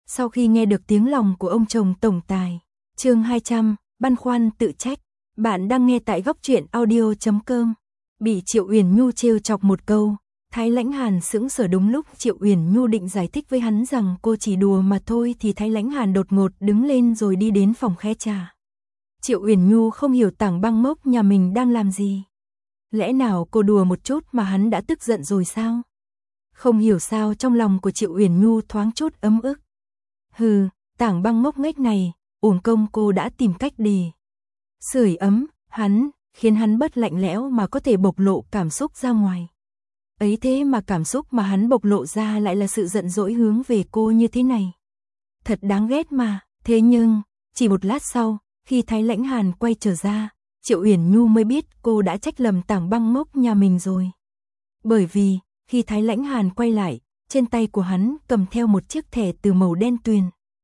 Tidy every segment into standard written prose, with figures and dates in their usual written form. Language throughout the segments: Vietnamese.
Sau khi nghe được tiếng lòng của ông chồng tổng tài, chương 200, băn khoăn tự trách, bạn đang nghe tại góc truyện audio.com. Bị Triệu Uyển Nhu trêu chọc một câu, Thái Lãnh Hàn sững sờ. Đúng lúc Triệu Uyển Nhu định giải thích với hắn rằng cô chỉ đùa mà thôi thì Thái Lãnh Hàn đột ngột đứng lên rồi đi đến phòng khe trà. Triệu Uyển Nhu không hiểu Tảng Băng Mốc nhà mình đang làm gì. Lẽ nào cô đùa một chút mà hắn đã tức giận rồi sao? Không hiểu sao trong lòng của Triệu Uyển Nhu thoáng chút ấm ức. Hừ, Tảng Băng Mốc ngách này, uổng công cô đã tìm cách để sưởi ấm hắn, khiến hắn bớt lạnh lẽo mà có thể bộc lộ cảm xúc ra ngoài. Ấy thế mà cảm xúc mà hắn bộc lộ ra lại là sự giận dỗi hướng về cô như thế này. Thật đáng ghét mà. Thế nhưng, chỉ một lát sau, khi Thái Lãnh Hàn quay trở ra, Triệu Uyển Nhu mới biết cô đã trách lầm Tảng Băng Mốc nhà mình rồi. Bởi vì, khi Thái Lãnh Hàn quay lại, trên tay của hắn cầm theo một chiếc thẻ từ màu đen tuyền.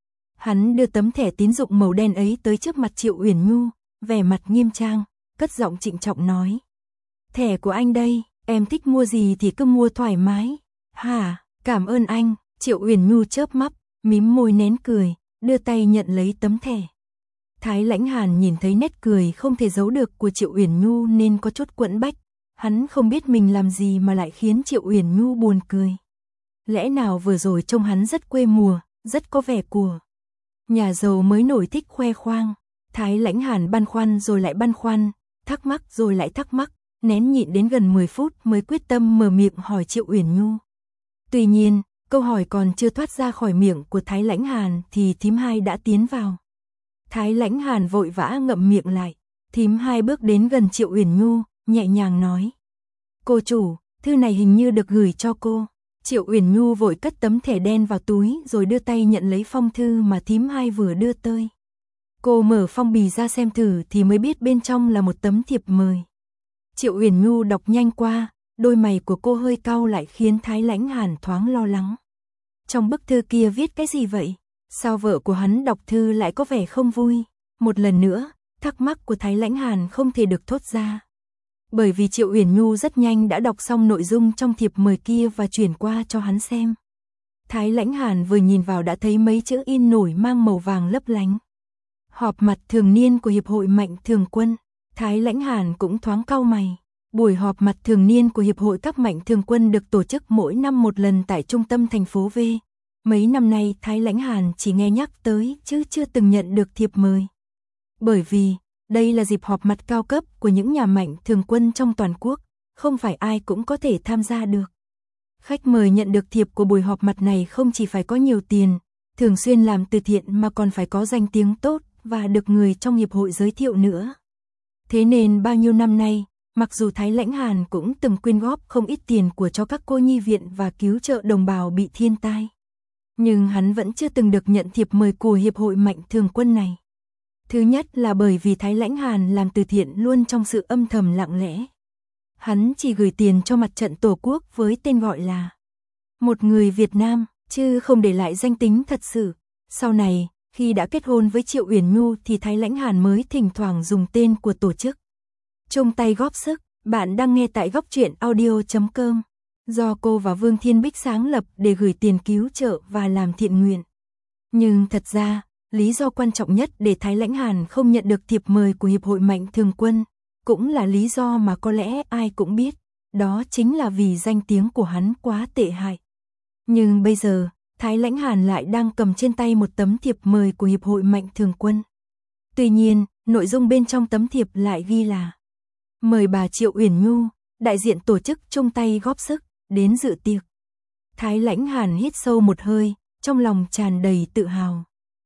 Hắn đưa tấm thẻ tín dụng màu đen ấy tới trước mặt Triệu Uyển Nhu, vẻ mặt nghiêm trang, cất giọng trịnh trọng nói. Thẻ của anh đây, em thích mua gì thì cứ mua thoải mái. Hả, cảm ơn anh. Triệu Uyển Nhu chớp mắt, mím môi nén cười, đưa tay nhận lấy tấm thẻ. Thái Lãnh Hàn nhìn thấy nét cười không thể giấu được của Triệu Uyển Nhu nên có chút quẫn bách. Hắn không biết mình làm gì mà lại khiến Triệu Uyển Nhu buồn cười. Lẽ nào vừa rồi trông hắn rất quê mùa, rất có vẻ của nhà giàu mới nổi thích khoe khoang. Thái Lãnh Hàn băn khoăn rồi lại băn khoăn, thắc mắc rồi lại thắc mắc, nén nhịn đến gần 10 phút mới quyết tâm mở miệng hỏi Triệu Uyển Nhu. Tuy nhiên, câu hỏi còn chưa thoát ra khỏi miệng của Thái Lãnh Hàn thì thím hai đã tiến vào. Thái Lãnh Hàn vội vã ngậm miệng lại, thím hai bước đến gần Triệu Uyển Nhu, nhẹ nhàng nói. Cô chủ, thư này hình như được gửi cho cô. Triệu Uyển Nhu vội cất tấm thẻ đen vào túi rồi đưa tay nhận lấy phong thư mà thím hai vừa đưa tới. Cô mở phong bì ra xem thử thì mới biết bên trong là một tấm thiệp mời. Triệu Uyển Nhu đọc nhanh qua, đôi mày của cô hơi cau lại khiến Thái Lãnh Hàn thoáng lo lắng. Trong bức thư kia viết cái gì vậy? Sao vợ của hắn đọc thư lại có vẻ không vui? Một lần nữa, thắc mắc của Thái Lãnh Hàn không thể được thốt ra. Bởi vì Triệu Uyển Nhu rất nhanh đã đọc xong nội dung trong thiệp mời kia và chuyển qua cho hắn xem. Thái Lãnh Hàn vừa nhìn vào đã thấy mấy chữ in nổi mang màu vàng lấp lánh. Họp mặt thường niên của Hiệp hội Mạnh Thường Quân. Thái Lãnh Hàn cũng thoáng cau mày. Buổi họp mặt thường niên của Hiệp hội các Mạnh Thường Quân được tổ chức mỗi năm một lần tại trung tâm thành phố V. Mấy năm nay Thái Lãnh Hàn chỉ nghe nhắc tới chứ chưa từng nhận được thiệp mời. Bởi vì, đây là dịp họp mặt cao cấp của những nhà Mạnh Thường Quân trong toàn quốc, không phải ai cũng có thể tham gia được. Khách mời nhận được thiệp của buổi họp mặt này không chỉ phải có nhiều tiền, thường xuyên làm từ thiện mà còn phải có danh tiếng tốt và được người trong hiệp hội giới thiệu nữa. Thế nên bao nhiêu năm nay, mặc dù Thái Lãnh Hàn cũng từng quyên góp không ít tiền của cho các cô nhi viện và cứu trợ đồng bào bị thiên tai, nhưng hắn vẫn chưa từng được nhận thiệp mời của Hiệp hội Mạnh Thường Quân này. Thứ nhất là bởi vì Thái Lãnh Hàn làm từ thiện luôn trong sự âm thầm lặng lẽ. Hắn chỉ gửi tiền cho mặt trận Tổ quốc với tên gọi là một người Việt Nam, chứ không để lại danh tính thật sự. Sau này, khi đã kết hôn với Triệu Uyển Nhu thì Thái Lãnh Hàn mới thỉnh thoảng dùng tên của tổ chức chung tay góp sức. Bạn đang nghe tại góc truyện audio.com, do cô và Vương Thiên Bích sáng lập để gửi tiền cứu trợ và làm thiện nguyện. Nhưng thật ra, lý do quan trọng nhất để Thái Lãnh Hàn không nhận được thiệp mời của Hiệp hội Mạnh Thường Quân, cũng là lý do mà có lẽ ai cũng biết, đó chính là vì danh tiếng của hắn quá tệ hại. Nhưng bây giờ, Thái Lãnh Hàn lại đang cầm trên tay một tấm thiệp mời của Hiệp hội Mạnh Thường Quân. Tuy nhiên, nội dung bên trong tấm thiệp lại ghi là mời bà Triệu Uyển Nhu, đại diện tổ chức chung tay góp sức, đến dự tiệc. Thái Lãnh Hàn hít sâu một hơi, trong lòng tràn đầy tự hào.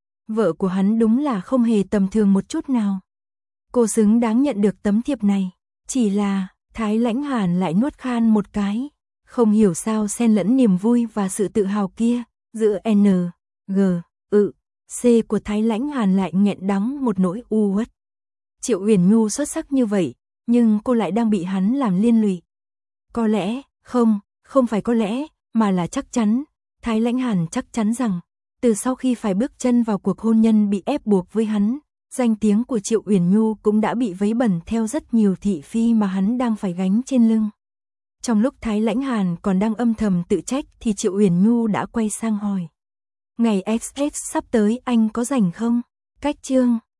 Vợ của hắn đúng là không hề tầm thường một chút nào. Cô xứng đáng nhận được tấm thiệp này. Chỉ là, Thái Lãnh Hàn lại nuốt khan một cái. Không hiểu sao xen lẫn niềm vui và sự tự hào kia, giữa N, G, C của Thái Lãnh Hàn lại nghẹn đắng một nỗi u uất. Triệu Uyển Nhu xuất sắc như vậy, nhưng cô lại đang bị hắn làm liên lụy. Có lẽ, không phải có lẽ, mà là chắc chắn. Thái Lãnh Hàn chắc chắn rằng, từ sau khi phải bước chân vào cuộc hôn nhân bị ép buộc với hắn, danh tiếng của Triệu Uyển Nhu cũng đã bị vấy bẩn theo rất nhiều thị phi mà hắn đang phải gánh trên lưng. Trong lúc Thái Lãnh Hàn còn đang âm thầm tự trách thì Triệu Uyển Nhu đã quay sang hỏi. Ngày XX sắp tới anh có rảnh không? Cách chương